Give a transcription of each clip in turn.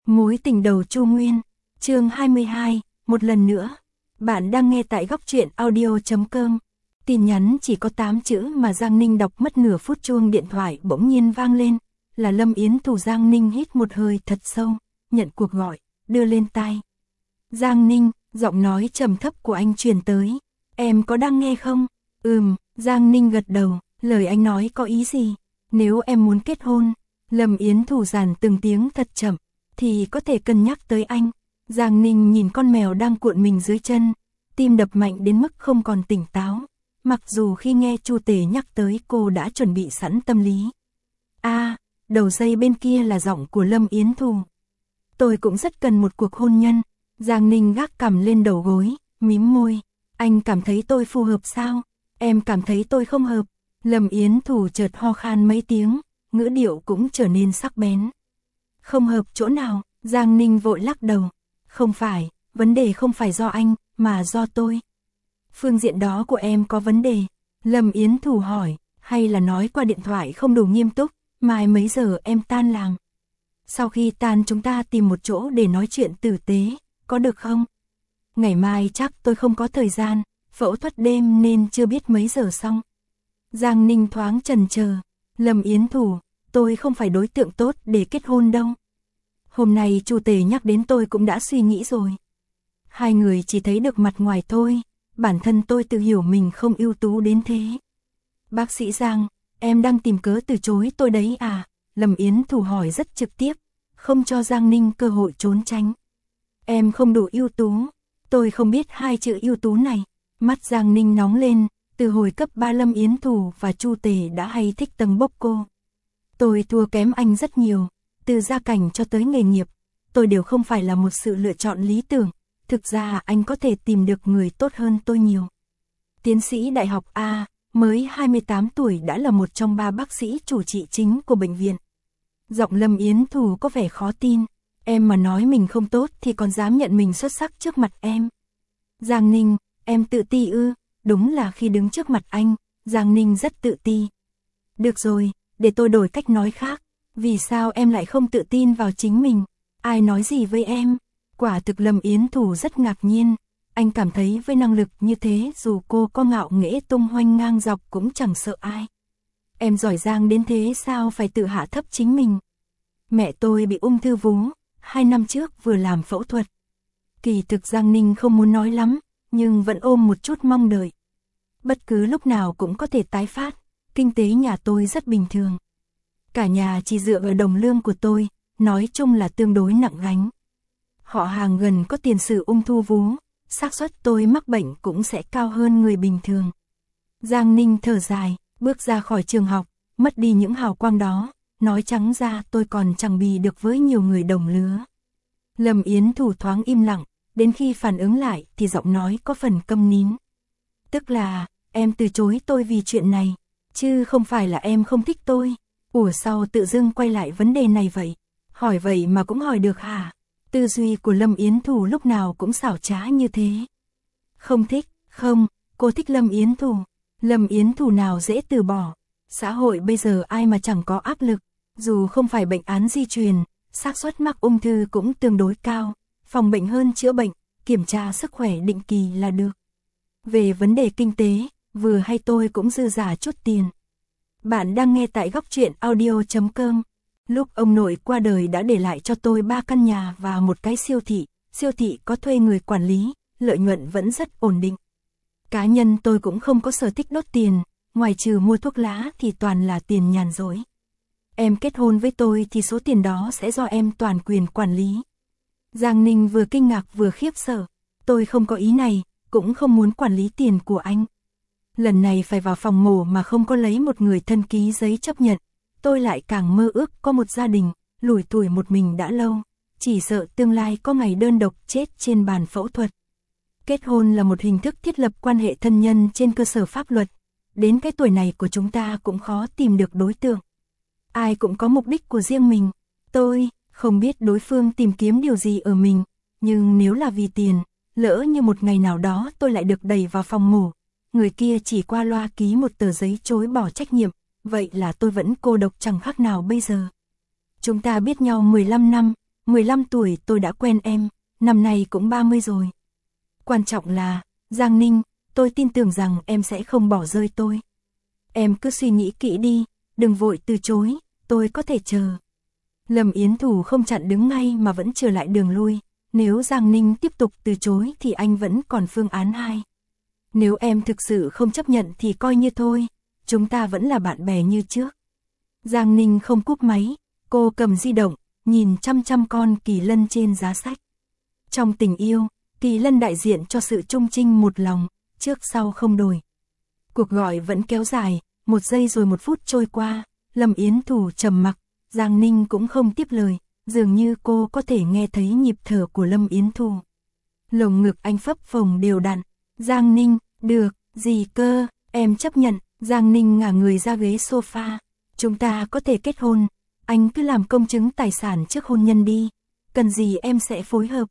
Mối tình đầu Chu Nguyên, chương 22, một lần nữa. Bạn đang nghe tại góc truyện audio.com. Tin nhắn chỉ có 8 chữ mà Giang Ninh đọc mất nửa phút, chuông điện thoại bỗng nhiên vang lên. Là Lâm Yến Thù. Giang Ninh hít một hơi thật sâu, nhận cuộc gọi, đưa lên tai. Giang Ninh, giọng nói trầm thấp của anh truyền tới. Em có đang nghe không? Giang Ninh gật đầu, lời anh nói có ý gì? Nếu em muốn kết hôn, Lâm Yến Thù dàn từng tiếng thật chậm, thì có thể cân nhắc tới anh. Giang Ninh nhìn con mèo đang cuộn mình dưới chân, tim đập mạnh đến mức không còn tỉnh táo. Mặc dù khi nghe Chu Tề nhắc tới cô đã chuẩn bị sẵn tâm lý. Đầu dây bên kia là giọng của Lâm Yến Thù. Tôi cũng rất cần một cuộc hôn nhân. Giang Ninh gác cằm lên đầu gối, mím môi. Anh cảm thấy tôi phù hợp sao? Em cảm thấy tôi không hợp. Lâm Yến Thù chợt ho khan mấy tiếng, ngữ điệu cũng trở nên sắc bén. Không hợp chỗ nào? Giang Ninh vội lắc đầu. Không phải, vấn đề không phải do anh, mà do tôi. Phương diện đó của em có vấn đề. Lâm Yến Thù hỏi, hay là nói qua điện thoại không đủ nghiêm túc, mai mấy giờ em tan làm? Sau khi tan chúng ta tìm một chỗ để nói chuyện tử tế, có được không? Ngày mai chắc tôi không có thời gian, phẫu thuật đêm nên chưa biết mấy giờ xong. Giang Ninh thoáng chần chờ. Lâm Yến Thù, tôi không phải đối tượng tốt để kết hôn đâu. Hôm nay Chu Tề nhắc đến tôi cũng đã suy nghĩ rồi. Hai người chỉ thấy được mặt ngoài thôi, bản thân tôi tự hiểu mình không ưu tú đến thế. Bác sĩ Giang, em đang tìm cớ từ chối tôi đấy à? Lâm Yến Thù hỏi rất trực tiếp, không cho Giang Ninh cơ hội trốn tránh. Em không đủ ưu tú. Tôi không biết hai chữ ưu tú này. Mắt Giang Ninh nóng lên, từ hồi cấp 3 Lâm Yến Thù và Chu Tề đã hay thích tầng bốc cô. Tôi thua kém anh rất nhiều, từ gia cảnh cho tới nghề nghiệp, tôi đều không phải là một sự lựa chọn lý tưởng. Thực ra anh có thể tìm được người tốt hơn tôi nhiều. Tiến sĩ đại học A, mới 28 tuổi đã là một trong 3 bác sĩ chủ trị chính của bệnh viện. Giọng Lâm Yến Thù có vẻ khó tin. Em mà nói mình không tốt thì còn dám nhận mình xuất sắc trước mặt em. Giang Ninh, em tự ti ư? Đúng là khi đứng trước mặt anh, Giang Ninh rất tự ti. Được rồi, để tôi đổi cách nói khác. Vì sao em lại không tự tin vào chính mình? Ai nói gì với em? Quả thực Lâm Yến Thù rất ngạc nhiên. Anh cảm thấy với năng lực như thế dù cô có ngạo nghễ tung hoành ngang dọc cũng chẳng sợ ai. Em giỏi giang đến thế sao phải tự hạ thấp chính mình? Mẹ tôi bị ung thư vú, 2 năm trước vừa làm phẫu thuật. Kỳ thực Giang Ninh không muốn nói lắm, nhưng vẫn ôm một chút mong đợi. Bất cứ lúc nào cũng có thể tái phát, kinh tế nhà tôi rất bình thường. Cả nhà chỉ dựa vào đồng lương của tôi, nói chung là tương đối nặng gánh. Họ hàng gần có tiền sử ung thư vú, xác suất tôi mắc bệnh cũng sẽ cao hơn người bình thường. Giang Ninh thở dài, bước ra khỏi trường học, mất đi những hào quang đó, nói trắng ra tôi còn chẳng bì được với nhiều người đồng lứa. Lâm Yến Thù thoáng im lặng, đến khi phản ứng lại thì giọng nói có phần câm nín. Tức là, em từ chối tôi vì chuyện này, chứ không phải là em không thích tôi. Ủa sao tự dưng quay lại vấn đề này vậy? Hỏi vậy mà cũng hỏi được hả? Tư duy của Lâm Yến Thù lúc nào cũng xảo trá như thế. Không thích, không, cô thích Lâm Yến Thù. Lâm Yến Thù nào dễ từ bỏ. Xã hội bây giờ ai mà chẳng có áp lực, dù không phải bệnh án di truyền, xác suất mắc ung thư cũng tương đối cao, phòng bệnh hơn chữa bệnh, kiểm tra sức khỏe định kỳ là được. Về vấn đề kinh tế, vừa hay tôi cũng dư giả chút tiền. Bạn đang nghe tại góc truyện audio.com. Lúc ông nội qua đời đã để lại cho tôi 3 căn nhà và một cái siêu thị có thuê người quản lý, lợi nhuận vẫn rất ổn định. Cá nhân tôi cũng không có sở thích đốt tiền, ngoài trừ mua thuốc lá thì toàn là tiền nhàn rỗi. Em kết hôn với tôi thì số tiền đó sẽ do em toàn quyền quản lý. Giang Ninh vừa kinh ngạc vừa khiếp sợ. Tôi không có ý này, cũng không muốn quản lý tiền của anh. Lần này phải vào phòng mổ mà không có lấy một người thân ký giấy chấp nhận. Tôi lại càng mơ ước có một gia đình, lủi thủi một mình đã lâu. Chỉ sợ tương lai có ngày đơn độc chết trên bàn phẫu thuật. Kết hôn là một hình thức thiết lập quan hệ thân nhân trên cơ sở pháp luật. Đến cái tuổi này của chúng ta cũng khó tìm được đối tượng. Ai cũng có mục đích của riêng mình. Tôi không biết đối phương tìm kiếm điều gì ở mình. Nhưng nếu là vì tiền, lỡ như một ngày nào đó tôi lại được đẩy vào phòng mổ. Người kia chỉ qua loa ký một tờ giấy chối bỏ trách nhiệm. Vậy là tôi vẫn cô độc chẳng khác nào bây giờ. Chúng ta biết nhau 15 năm. 15 tuổi tôi đã quen em, năm nay cũng 30 rồi. Quan trọng là, Giang Ninh, tôi tin tưởng rằng em sẽ không bỏ rơi tôi. Em cứ suy nghĩ kỹ đi, đừng vội từ chối, tôi có thể chờ. Lâm Yến Thủ không chặn đứng ngay mà vẫn trở lại đường lui. Nếu Giang Ninh tiếp tục từ chối thì anh vẫn còn phương án 2. Nếu em thực sự không chấp nhận thì coi như thôi, chúng ta vẫn là bạn bè như trước. Giang Ninh không cúp máy, cô cầm di động, nhìn chăm chăm con kỳ lân trên giá sách. Trong tình yêu, kỳ lân đại diện cho sự trung trinh một lòng, trước sau không đổi. Cuộc gọi vẫn kéo dài, 1 giây rồi 1 phút trôi qua, Lâm Yến Thủ trầm mặc, Giang Ninh cũng không tiếp lời, dường như cô có thể nghe thấy nhịp thở của Lâm Yến Thủ. Lồng ngực anh phập phồng đều đặn, Giang Ninh, được, gì cơ, em chấp nhận, Giang Ninh ngả người ra ghế sofa, chúng ta có thể kết hôn, anh cứ làm công chứng tài sản trước hôn nhân đi, cần gì em sẽ phối hợp.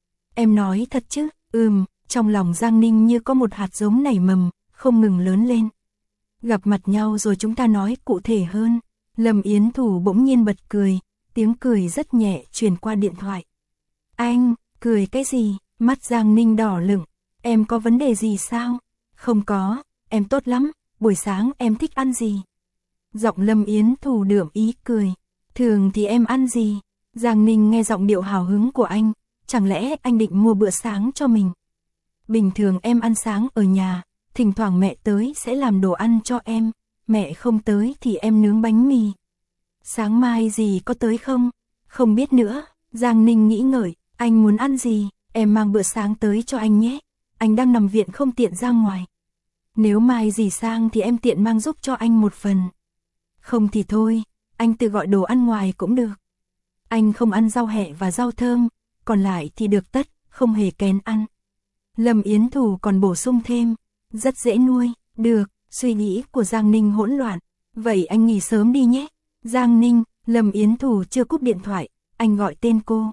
Em nói thật chứ, trong lòng Giang Ninh như có một hạt giống nảy mầm, không ngừng lớn lên. Gặp mặt nhau rồi chúng ta nói cụ thể hơn. Lâm Yến Thủ bỗng nhiên bật cười, tiếng cười rất nhẹ truyền qua điện thoại. Anh, cười cái gì? Mắt Giang Ninh đỏ lửng, em có vấn đề gì sao? Không có, em tốt lắm, buổi sáng em thích ăn gì? Giọng Lâm Yến Thủ đượm ý cười, thường thì em ăn gì? Giang Ninh nghe giọng điệu hào hứng của anh, chẳng lẽ anh định mua bữa sáng cho mình? Bình thường em ăn sáng ở nhà, thỉnh thoảng mẹ tới sẽ làm đồ ăn cho em, mẹ không tới thì em nướng bánh mì. Sáng mai gì có tới không? Không biết nữa, Giang Ninh nghĩ ngợi, anh muốn ăn gì, em mang bữa sáng tới cho anh nhé, anh đang nằm viện không tiện ra ngoài. Nếu mai gì sang thì em tiện mang giúp cho anh một phần. Không thì thôi, anh tự gọi đồ ăn ngoài cũng được. Anh không ăn rau hẹ và rau thơm, còn lại thì được tất, không hề kén ăn. Lâm Yến Thủ còn bổ sung thêm, rất dễ nuôi, được, suy nghĩ của Giang Ninh hỗn loạn, vậy anh nghỉ sớm đi nhé. Giang Ninh, Lâm Yến Thủ chưa cúp điện thoại, anh gọi tên cô.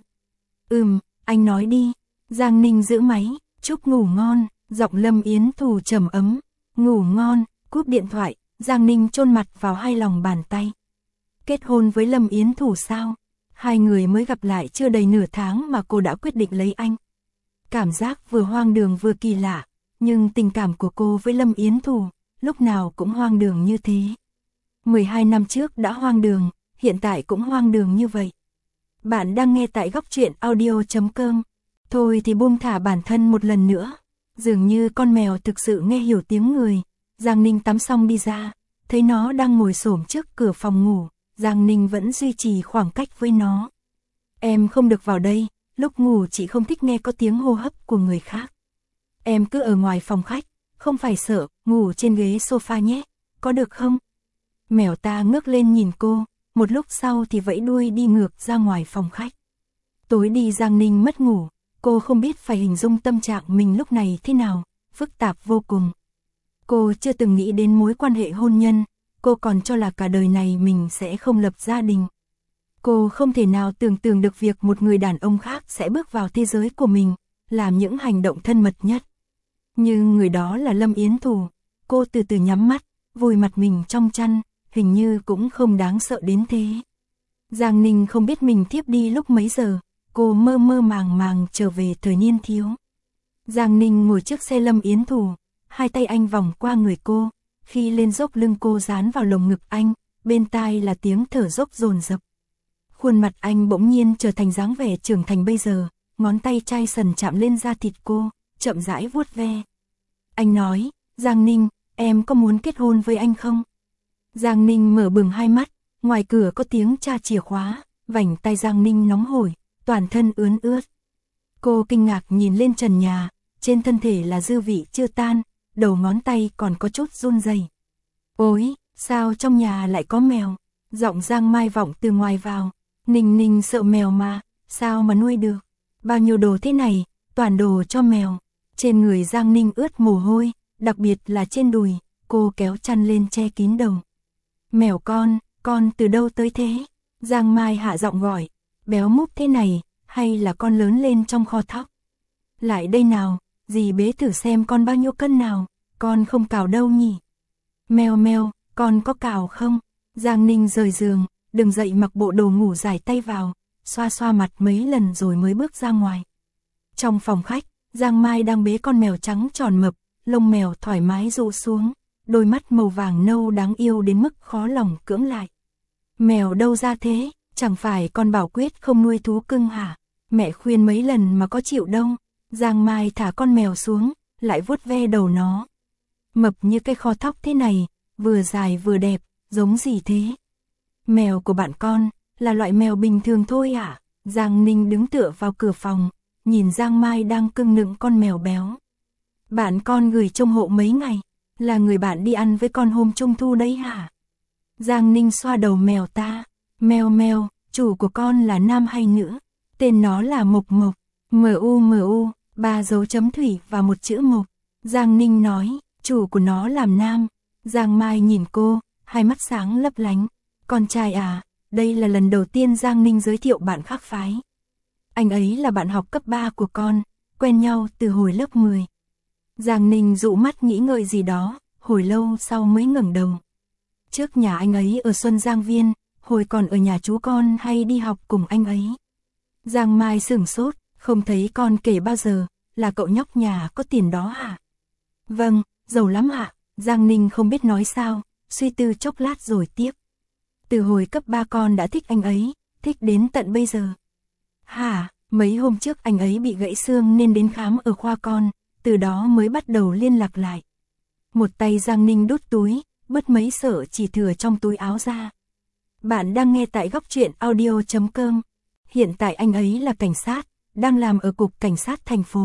Anh nói đi. Giang Ninh giữ máy, chúc ngủ ngon, giọng Lâm Yến Thủ trầm ấm, ngủ ngon, cúp điện thoại, Giang Ninh chôn mặt vào hai lòng bàn tay. Kết hôn với Lâm Yến Thủ sao? Hai người mới gặp lại chưa đầy nửa tháng mà cô đã quyết định lấy anh. Cảm giác vừa hoang đường vừa kỳ lạ, nhưng tình cảm của cô với Lâm Yến Thủ, lúc nào cũng hoang đường như thế. 12 năm trước đã hoang đường, hiện tại cũng hoang đường như vậy. Bạn đang nghe tại góc truyện audio.com. Thôi thì buông thả bản thân một lần nữa. Dường như con mèo thực sự nghe hiểu tiếng người. Giang Ninh tắm xong đi ra, thấy nó đang ngồi xổm trước cửa phòng ngủ. Giang Ninh vẫn duy trì khoảng cách với nó. Em không được vào đây, lúc ngủ chị không thích nghe có tiếng hô hấp của người khác. Em cứ ở ngoài phòng khách, không phải sợ, ngủ trên ghế sofa nhé, có được không? Mèo ta ngước lên nhìn cô, một lúc sau thì vẫy đuôi đi ngược ra ngoài phòng khách. Tối đi Giang Ninh mất ngủ, cô không biết phải hình dung tâm trạng mình lúc này thế nào, phức tạp vô cùng. Cô chưa từng nghĩ đến mối quan hệ hôn nhân, cô còn cho là cả đời này mình sẽ không lập gia đình. Cô không thể nào tưởng tượng được việc một người đàn ông khác sẽ bước vào thế giới của mình, làm những hành động thân mật nhất. Nhưng người đó là Lâm Yến Thủ, cô từ từ nhắm mắt, vùi mặt mình trong chăn, hình như cũng không đáng sợ đến thế. Giang Ninh không biết mình thiếp đi lúc mấy giờ, cô mơ mơ màng màng trở về thời niên thiếu. Giang Ninh ngồi trước xe Lâm Yến Thủ, hai tay anh vòng qua người cô, khi lên dốc lưng cô dán vào lồng ngực anh, bên tai là tiếng thở dốc dồn dập. Khuôn mặt anh bỗng nhiên trở thành dáng vẻ trưởng thành bây giờ, ngón tay chai sần chạm lên da thịt cô, chậm rãi vuốt ve. Anh nói, Giang Ninh, em có muốn kết hôn với anh không? Giang Ninh mở bừng hai mắt, ngoài cửa có tiếng tra chìa khóa, vành tay Giang Ninh nóng hổi, toàn thân ướn ướt. Cô kinh ngạc nhìn lên trần nhà, trên thân thể là dư vị chưa tan, đầu ngón tay còn có chút run rẩy. Ôi, sao trong nhà lại có mèo? Giọng Giang Mai vọng từ ngoài vào. Ninh Ninh sợ mèo mà, sao mà nuôi được? Bao nhiêu đồ thế này, toàn đồ cho mèo. Trên người Giang Ninh ướt mồ hôi, đặc biệt là trên đùi, cô kéo chăn lên che kín đầu. Mèo con từ đâu tới thế? Giang Mai hạ giọng gọi, béo múp thế này, hay là con lớn lên trong kho thóc? Lại đây nào, dì bế thử xem con bao nhiêu cân nào, con không cào đâu nhỉ? Mèo mèo, con có cào không? Giang Ninh rời giường, đứng dậy mặc bộ đồ ngủ dài tay vào, xoa xoa mặt mấy lần rồi mới bước ra ngoài. Trong phòng khách, Giang Mai đang bế con mèo trắng tròn mập, lông mèo thoải mái rụ xuống, đôi mắt màu vàng nâu đáng yêu đến mức khó lòng cưỡng lại. Mèo đâu ra thế, chẳng phải con bảo quyết không nuôi thú cưng hả? Mẹ khuyên mấy lần mà có chịu đâu. Giang Mai thả con mèo xuống, lại vuốt ve đầu nó. Mập như cái kho thóc thế này, vừa dài vừa đẹp, giống gì thế? Mèo của bạn con, là loại mèo bình thường thôi à? Giang Ninh đứng tựa vào cửa phòng, nhìn Giang Mai đang cưng nựng con mèo béo. Bạn con gửi trông hộ mấy ngày, là người bạn đi ăn với con hôm Trung Thu đấy hả? Giang Ninh xoa đầu mèo ta. Mèo mèo, chủ của con là nam hay nữ? Tên nó là Mộc Mộc, M-U-M-U, 3 dấu chấm thủy và một chữ Mộc. Giang Ninh nói, chủ của nó làm nam. Giang Mai nhìn cô, hai mắt sáng lấp lánh. Con trai à, đây là lần đầu tiên Giang Ninh giới thiệu bạn khác phái. Anh ấy là bạn học cấp 3 của con, quen nhau từ hồi lớp 10. Giang Ninh dụ mắt nghĩ ngợi gì đó, hồi lâu sau mới ngẩng đầu. Trước nhà anh ấy ở Xuân Giang Viên, hồi còn ở nhà chú con hay đi học cùng anh ấy. Giang Mai sửng sốt, không thấy con kể bao giờ, là cậu nhóc nhà có tiền đó hả? Vâng, giàu lắm ạ. Giang Ninh không biết nói sao, suy tư chốc lát rồi tiếp. Từ hồi cấp 3 con đã thích anh ấy, thích đến tận bây giờ. Hả, mấy hôm trước anh ấy bị gãy xương nên đến khám ở khoa con, từ đó mới bắt đầu liên lạc lại. Một tay Giang Ninh đút túi, bứt mấy sợi chỉ thừa trong túi áo ra. Bạn đang nghe tại góc truyện audio.com. Hiện tại anh ấy là cảnh sát, đang làm ở cục cảnh sát thành phố.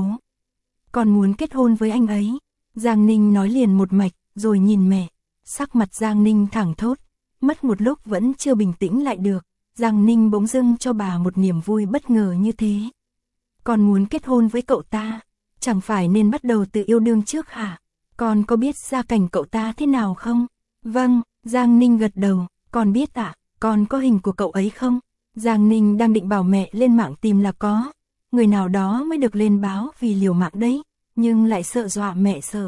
Con muốn kết hôn với anh ấy. Giang Ninh nói liền một mạch, rồi nhìn mẹ. Sắc mặt Giang Ninh thẳng thốt, mất một lúc vẫn chưa bình tĩnh lại được. Giang Ninh bỗng dưng cho bà một niềm vui bất ngờ như thế. Con muốn kết hôn với cậu ta, chẳng phải nên bắt đầu từ yêu đương trước hả? Con có biết gia cảnh cậu ta thế nào không? Vâng, Giang Ninh gật đầu. Con biết ạ, con có hình của cậu ấy không? Giang Ninh đang định bảo mẹ lên mạng tìm là có. Người nào đó mới được lên báo vì liều mạng đấy, nhưng lại sợ dọa mẹ sợ.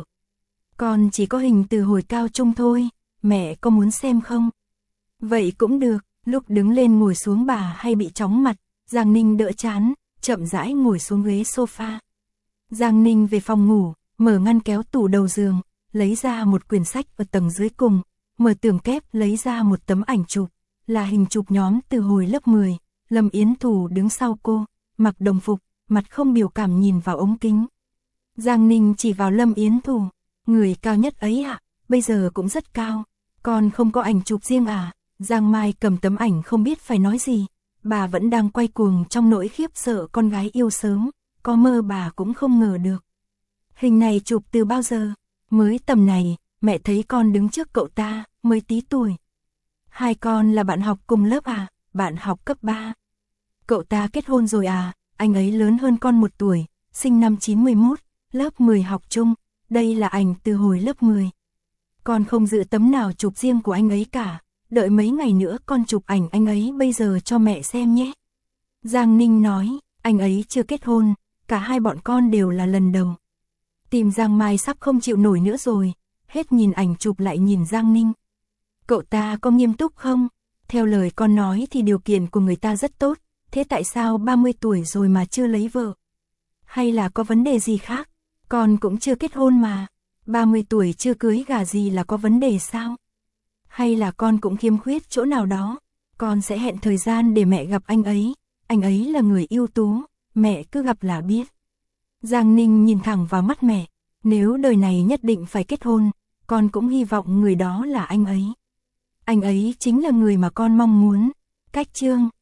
Con chỉ có hình từ hồi cao trung thôi, mẹ có muốn xem không? Vậy cũng được. Lúc đứng lên ngồi xuống bà hay bị chóng mặt, Giang Ninh đỡ chán, chậm rãi ngồi xuống ghế sofa. Giang Ninh về phòng ngủ, mở ngăn kéo tủ đầu giường, lấy ra một quyển sách ở tầng dưới cùng, mở tường kép lấy ra một tấm ảnh chụp, là hình chụp nhóm từ hồi lớp 10, Lâm Yến Thù đứng sau cô, mặc đồng phục, mặt không biểu cảm nhìn vào ống kính. Giang Ninh chỉ vào Lâm Yến Thù, người cao nhất ấy ạ, bây giờ cũng rất cao, con không có ảnh chụp riêng à? Giang Mai cầm tấm ảnh không biết phải nói gì, bà vẫn đang quay cuồng trong nỗi khiếp sợ con gái yêu sớm, có mơ bà cũng không ngờ được. Hình này chụp từ bao giờ? Mới tầm này, mẹ thấy con đứng trước cậu ta, mới tí tuổi. Hai con là bạn học cùng lớp à? Bạn học cấp 3. Cậu ta kết hôn rồi à? Anh ấy lớn hơn con 1 tuổi, sinh năm 91, lớp 10 học chung, đây là ảnh từ hồi lớp 10. Con không giữ tấm nào chụp riêng của anh ấy cả. Đợi mấy ngày nữa con chụp ảnh anh ấy bây giờ cho mẹ xem nhé. Giang Ninh nói, anh ấy chưa kết hôn, cả hai bọn con đều là lần đầu. Tim Giang Mai sắp không chịu nổi nữa rồi, hết nhìn ảnh chụp lại nhìn Giang Ninh. Cậu ta có nghiêm túc không? Theo lời con nói thì điều kiện của người ta rất tốt, thế tại sao 30 tuổi rồi mà chưa lấy vợ? Hay là có vấn đề gì khác? Con cũng chưa kết hôn mà, 30 tuổi chưa cưới gả gì là có vấn đề sao? Hay là con cũng khiếm khuyết chỗ nào đó? Con sẽ hẹn thời gian để mẹ gặp anh ấy là người ưu tú, mẹ cứ gặp là biết. Giang Ninh nhìn thẳng vào mắt mẹ, nếu đời này nhất định phải kết hôn, con cũng hy vọng người đó là anh ấy. Anh ấy chính là người mà con mong muốn. Cách chương